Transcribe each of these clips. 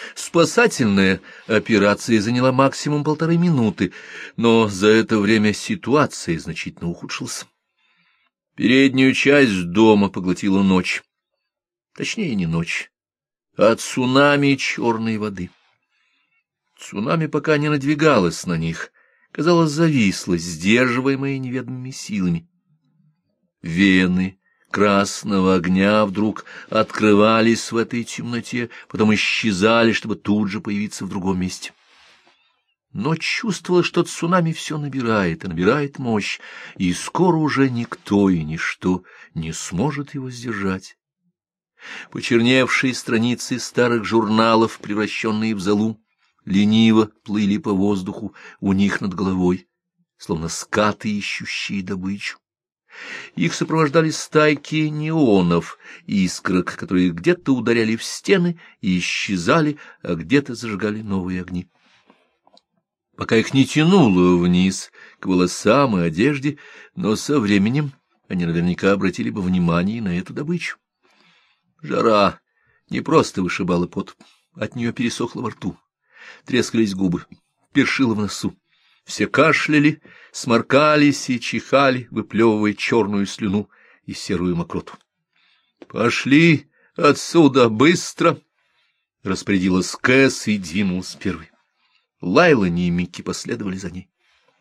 Спасательная операция заняла максимум 1,5 минуты, но за это время ситуация значительно ухудшилась. Переднюю часть дома поглотила ночь. Точнее, не ночь, а цунами черной воды. Цунами пока не надвигалось на них, казалось, зависло, сдерживаемое неведомыми силами. Вены красного огня вдруг открывались в этой темноте, потом исчезали, чтобы тут же появиться в другом месте. Но чувствовалось, что цунами все набирает и набирает мощь, и скоро уже никто и ничто не сможет его сдержать. Почерневшие страницы старых журналов, превращенные в золу, лениво плыли по воздуху у них над головой, словно скаты, ищущие добычу. Их сопровождали стайки неонов, искорок, которые где-то ударяли в стены и исчезали, а где-то зажигали новые огни. Пока их не тянуло вниз, к волосам и одежде, но со временем они наверняка обратили бы внимание на эту добычу. Жара не просто вышибала пот, от нее пересохло во рту, трескались губы, першило в носу. Все кашляли, сморкались и чихали, выплевывая черную слюну и серую мокроту. — Пошли отсюда быстро! — распорядилась Кэс и двинулась первой. Лайлани и Микки последовали за ней.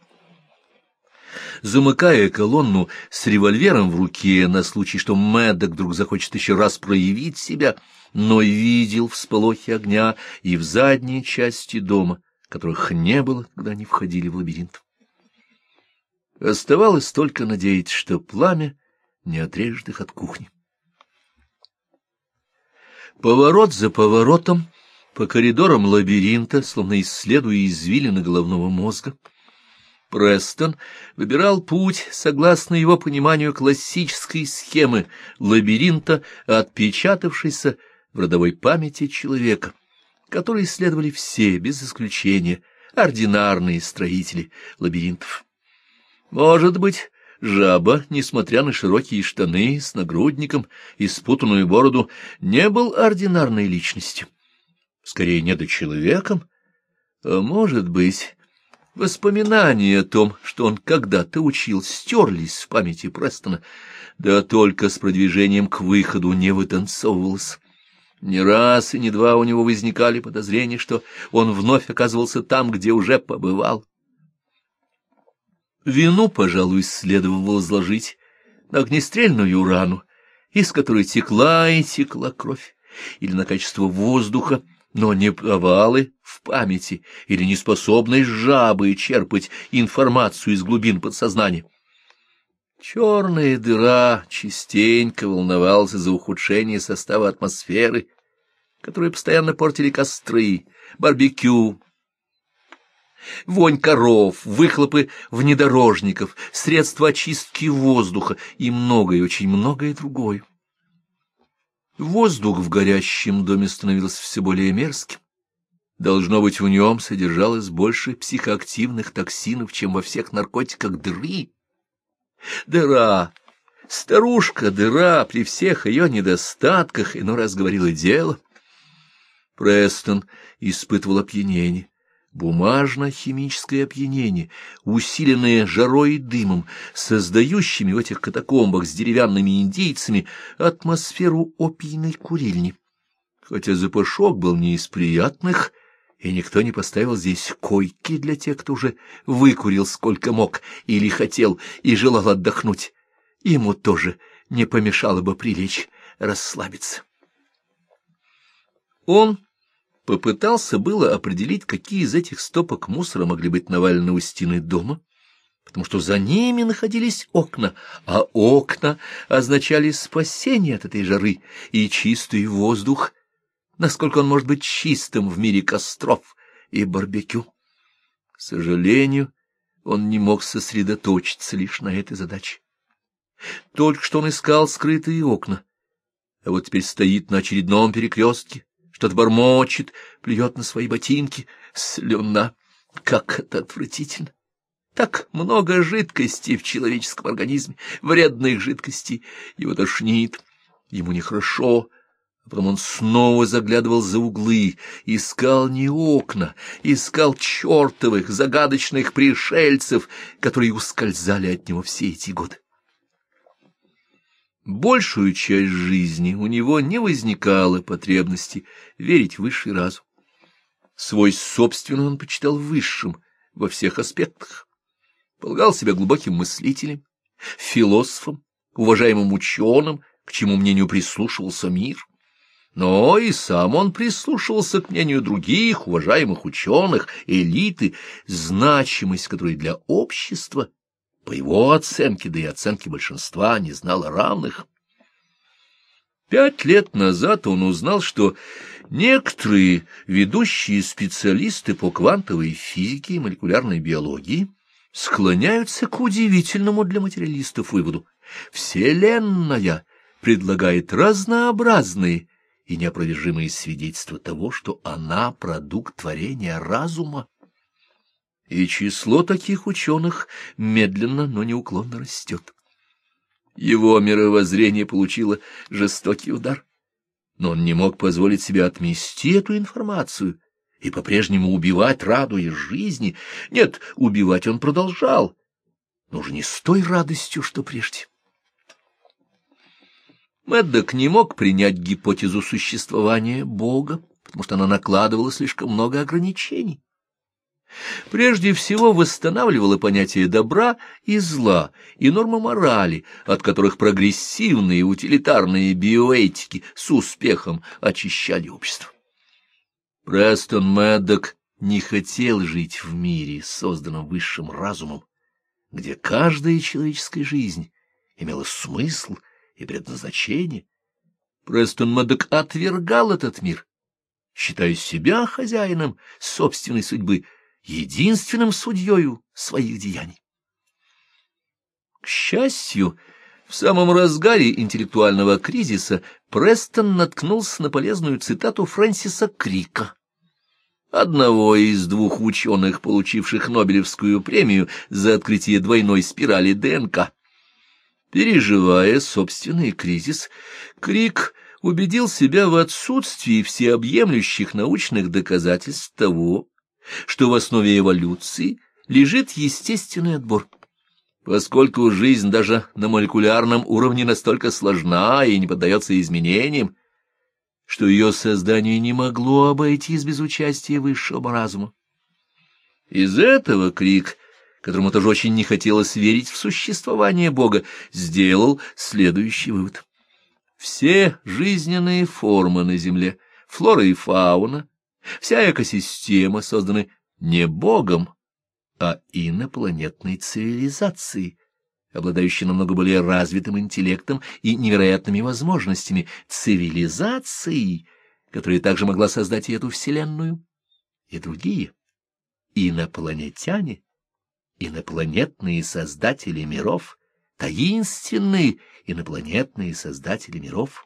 Замыкая колонну с револьвером в руке на случай, что Мэддок вдруг захочет еще раз проявить себя, но видел всполохи огня и в задней части дома, которых не было, когда они входили в лабиринт. Оставалось только надеяться, что пламя не отрежет их от кухни. Поворот за поворотом, по коридорам лабиринта, словно исследуя извилины головного мозга, Престон выбирал путь согласно его пониманию классической схемы лабиринта, отпечатавшейся в родовой памяти человека, которой следовали все, без исключения, ординарные строители лабиринтов. Может быть, жаба, несмотря на широкие штаны с нагрудником и спутанную бороду, не был ординарной личностью, скорее недочеловеком, а может быть, воспоминания о том, что он когда-то учил, стерлись в памяти Престона, да только с продвижением к выходу не вытанцовывалось. Не раз и не два у него возникали подозрения, что он вновь оказывался там, где уже побывал. Вину, пожалуй, следовало возложить на огнестрельную рану, из которой текла и текла кровь, или на качество воздуха, но не провалы в памяти или неспособность жабы черпать информацию из глубин подсознания. Черная дыра частенько волновалась за ухудшение состава атмосферы, которые постоянно портили костры, барбекю, вонь коров, выхлопы внедорожников, средства очистки воздуха и многое, очень многое другое. Воздух в горящем доме становился все более мерзким. Должно быть, в нем содержалось больше психоактивных токсинов, чем во всех наркотиках дыры. Дыра, старушка-дыра, при всех ее недостатках, иной раз говорила дело. Престон испытывал опьянение, бумажно-химическое опьянение, усиленное жарой и дымом, создающими в этих катакомбах с деревянными индейцами атмосферу опийной курильни. Хотя запашок был не из приятных, и никто не поставил здесь койки для тех, кто уже выкурил сколько мог или хотел и желал отдохнуть, ему тоже не помешало бы прилечь, расслабиться. Он попытался было определить, какие из этих стопок мусора могли быть навалены у стены дома, потому что за ними находились окна, а окна означали спасение от этой жары и чистый воздух, насколько он может быть чистым в мире костров и барбекю. К сожалению, он не мог сосредоточиться лишь на этой задаче. Только что он искал скрытые окна, а вот теперь стоит на очередном перекрестке, что-то бормочет, плюет на свои ботинки. Слюна! Как это отвратительно! Так много жидкостей в человеческом организме, вредных жидкостей. Его тошнит, ему нехорошо. Потом он снова заглядывал за углы, искал не окна, искал чертовых загадочных пришельцев, которые ускользали от него все эти годы. Большую часть жизни у него не возникало потребности верить в высший разум. Свой собственный он почитал высшим во всех аспектах. Полагал себя глубоким мыслителем, философом, уважаемым ученым, к чему мнению прислушивался мир. Но и сам он прислушивался к мнению других уважаемых ученых, элиты, значимость которой для общества, по его оценке, да и оценке большинства, не знала равных. 5 лет назад он узнал, что некоторые ведущие специалисты по квантовой физике и молекулярной биологии склоняются к удивительному для материалистов выводу: Вселенная предлагает разнообразные и неопровержимые свидетельства того, что она продукт творения разума. И число таких ученых медленно, но неуклонно растет. Его мировоззрение получило жестокий удар, но он не мог позволить себе отмести эту информацию и по-прежнему убивать, радуясь жизни. Нет, убивать он продолжал, но уже не с той радостью, что прежде. Мэддок не мог принять гипотезу существования Бога, потому что она накладывала слишком много ограничений. Прежде всего восстанавливала понятие добра и зла и нормы морали, от которых прогрессивные утилитарные биоэтики с успехом очищали общество. Престон Мэддок не хотел жить в мире, созданном высшим разумом, где каждая человеческая жизнь имела смысл и предназначение. Престон Мэддок отвергал этот мир, считая себя хозяином собственной судьбы, единственным судьёю своих деяний. К счастью, в самом разгаре интеллектуального кризиса Престон наткнулся на полезную цитату Фрэнсиса Крика, одного из 2 ученых, получивших Нобелевскую премию за открытие двойной спирали ДНК. Переживая собственный кризис, Крик убедил себя в отсутствии всеобъемлющих научных доказательств того, что в основе эволюции лежит естественный отбор. Поскольку жизнь даже на молекулярном уровне настолько сложна и не поддается изменениям, что ее создание не могло обойтись без участия высшего разума. Из этого Крик, которому тоже очень не хотелось верить в существование Бога, сделал следующий вывод. Все жизненные формы на Земле, флора и фауна, вся экосистема созданы не Богом, а инопланетной цивилизацией, обладающей намного более развитым интеллектом и невероятными возможностями, цивилизацией, которая также могла создать и эту Вселенную, и другие. Инопланетяне, инопланетные создатели миров, таинственные инопланетные создатели миров.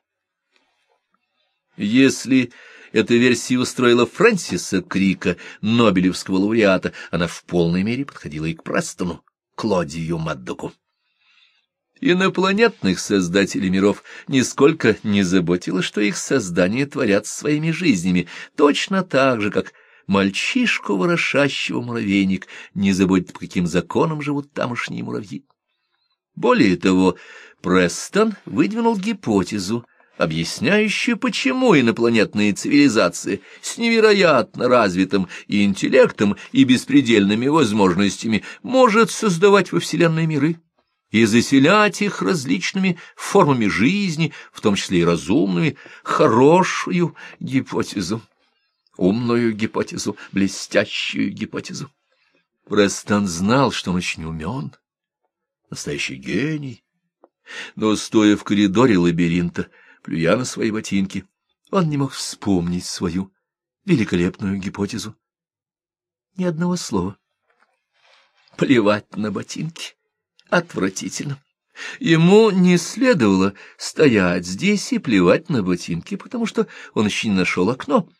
Если эта версия устроила Фрэнсиса Крика, нобелевского лауреата, она в полной мере подходила и к Престону, Клодию Мэддоку. Инопланетных создателей миров нисколько не заботило, что их создания творят своими жизнями, точно так же, как мальчишку, ворошащего муравейник, не заботит, по каким законам живут тамошние муравьи. Более того, Престон выдвинул гипотезу, объясняющую, почему инопланетные цивилизации с невероятно развитым и интеллектом и беспредельными возможностями может создавать во Вселенной миры и заселять их различными формами жизни, в том числе и разумными, хорошую гипотезу, умную гипотезу, блестящую гипотезу. Престон знал, что он очень умен, настоящий гений, но, стоя в коридоре лабиринта, плюя на свои ботинки, он не мог вспомнить свою великолепную гипотезу. Ни одного слова. Плевать на ботинки. Отвратительно. Ему не следовало стоять здесь и плевать на ботинки, потому что он еще не нашел окно.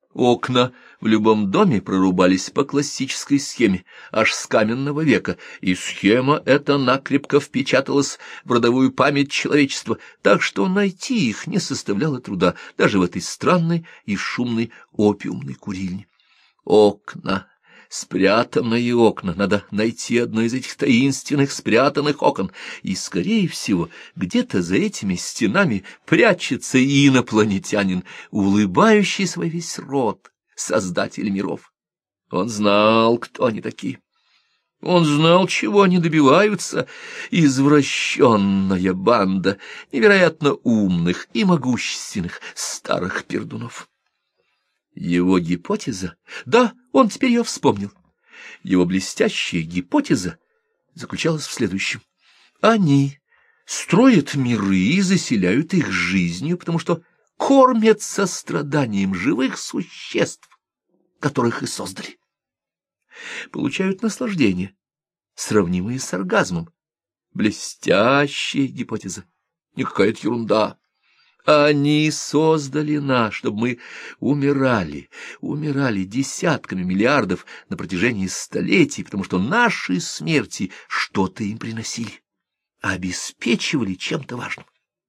Окна в любом доме прорубались по классической схеме, аж с каменного века, и схема эта накрепко впечаталась в родовую память человечества, так что найти их не составляло труда даже в этой странной и шумной опиумной курильне. Окна, спрятанные окна, надо найти одно из этих таинственных спрятанных окон, и, скорее всего, где-то за этими стенами прячется инопланетянин, улыбающийся во весь рот, создатель миров. Он знал, кто они такие. Он знал, чего они добиваются. Извращенная банда невероятно умных и могущественных старых пердунов. Его гипотеза, да, он теперь ее вспомнил, его блестящая гипотеза заключалась в следующем. Они строят миры и заселяют их жизнью, потому что кормятся страданием живых существ, которых и создали. Получают наслаждение, сравнимое с оргазмом. Блестящая гипотеза, не какая-то ерунда. Они создали нас, чтобы мы умирали десятками миллиардов на протяжении столетий, потому что наши смерти что-то им приносили, обеспечивали чем-то важным.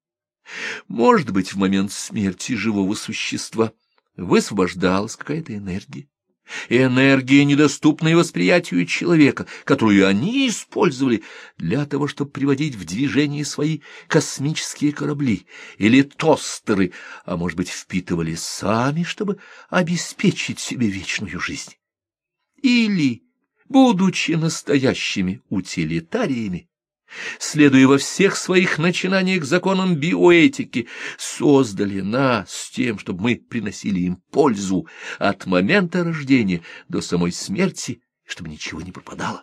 Может быть, в момент смерти живого существа высвобождалась какая-то энергия, энергия, недоступная восприятию человека, которую они использовали для того, чтобы приводить в движение свои космические корабли или тостеры, а может быть, впитывали сами, чтобы обеспечить себе вечную жизнь. Или, будучи настоящими утилитариями, следуя во всех своих начинаниях законам биоэтики, создали нас с тем, чтобы мы приносили им пользу от момента рождения до самой смерти, чтобы ничего не пропадало.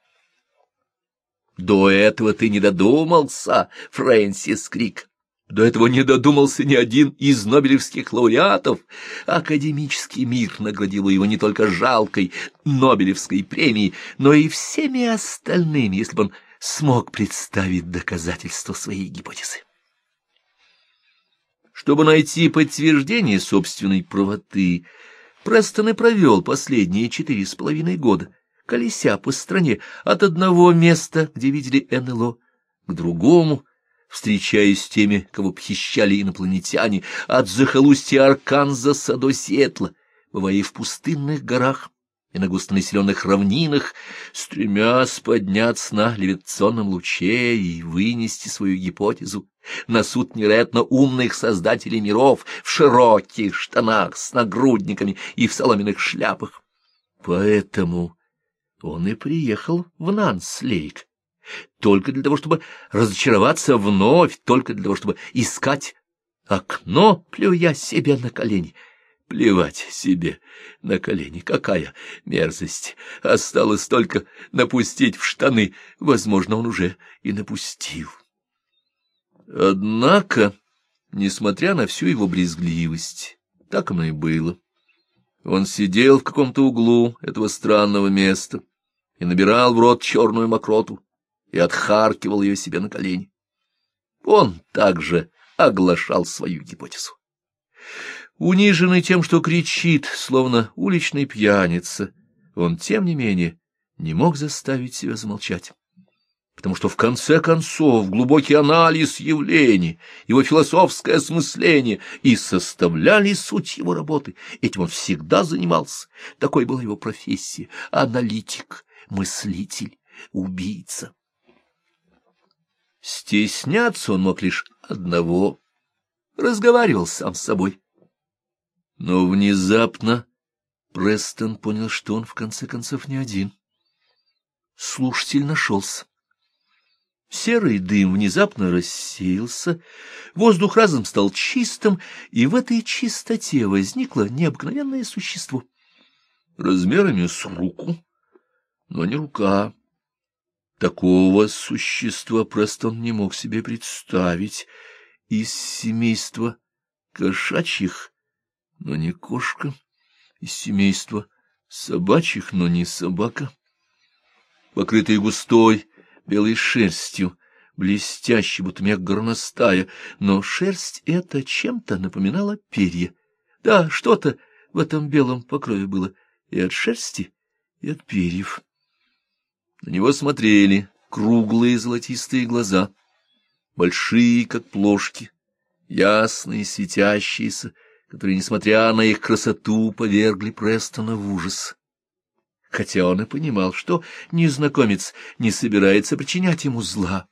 До этого ты не додумался, Фрэнсис Крик. До этого не додумался ни один из нобелевских лауреатов. Академический мир наградил его не только жалкой Нобелевской премией, но и всеми остальными, если бы он смог представить доказательства своей гипотезы. Чтобы найти подтверждение собственной правоты, Престон и провел последние 4,5 года, колеся по стране от одного места, где видели НЛО, к другому, встречаясь с теми, кого похищали инопланетяне, от захолустья Арканзаса до Сиэтла, бывая и в пустынных горах, и на густонаселенных равнинах, стремясь подняться на левитационном луче и вынести свою гипотезу на суд невероятно умных создателей миров в широких штанах с нагрудниками и в соломенных шляпах. Поэтому он и приехал в Нанс-Лейк, только для того, чтобы разочароваться вновь, только для того, чтобы искать окно, плюя себе на колени. Плевать себе на колени, какая мерзость! Осталось только напустить в штаны, возможно, он уже и напустил. Однако, несмотря на всю его брезгливость, так оно и было. Он сидел в каком-то углу этого странного места и набирал в рот черную мокроту и отхаркивал ее себе на колени. Он также оглашал свою гипотезу. Униженный тем, что кричит, словно уличный пьяница, он, тем не менее, не мог заставить себя замолчать, потому что, в конце концов, глубокий анализ явлений, его философское осмысление и составляли суть его работы. Этим он всегда занимался, такой была его профессия — аналитик, мыслитель, убийца. Стесняться он мог лишь одного — разговаривал сам с собой. Но внезапно Престон понял, что он в конце концов не один. Слушатель нашелся. Серый дым внезапно рассеялся, воздух разом стал чистым, и в этой чистоте возникло необыкновенное существо. Размерами с руку, но не рука. Такого существа Престон не мог себе представить. Из семейства кошачьих, но не кошка, из семейства собачьих, но не собака. Покрытый густой белой шерстью, блестящей, будто мех горностая, но шерсть эта чем-то напоминала перья. Да, что-то в этом белом покрове было и от шерсти, и от перьев. На него смотрели круглые золотистые глаза, большие, как плошки, ясные, светящиеся, которые, несмотря на их красоту, повергли Престона в ужас. Хотя он и понимал, что незнакомец не собирается причинять ему зла.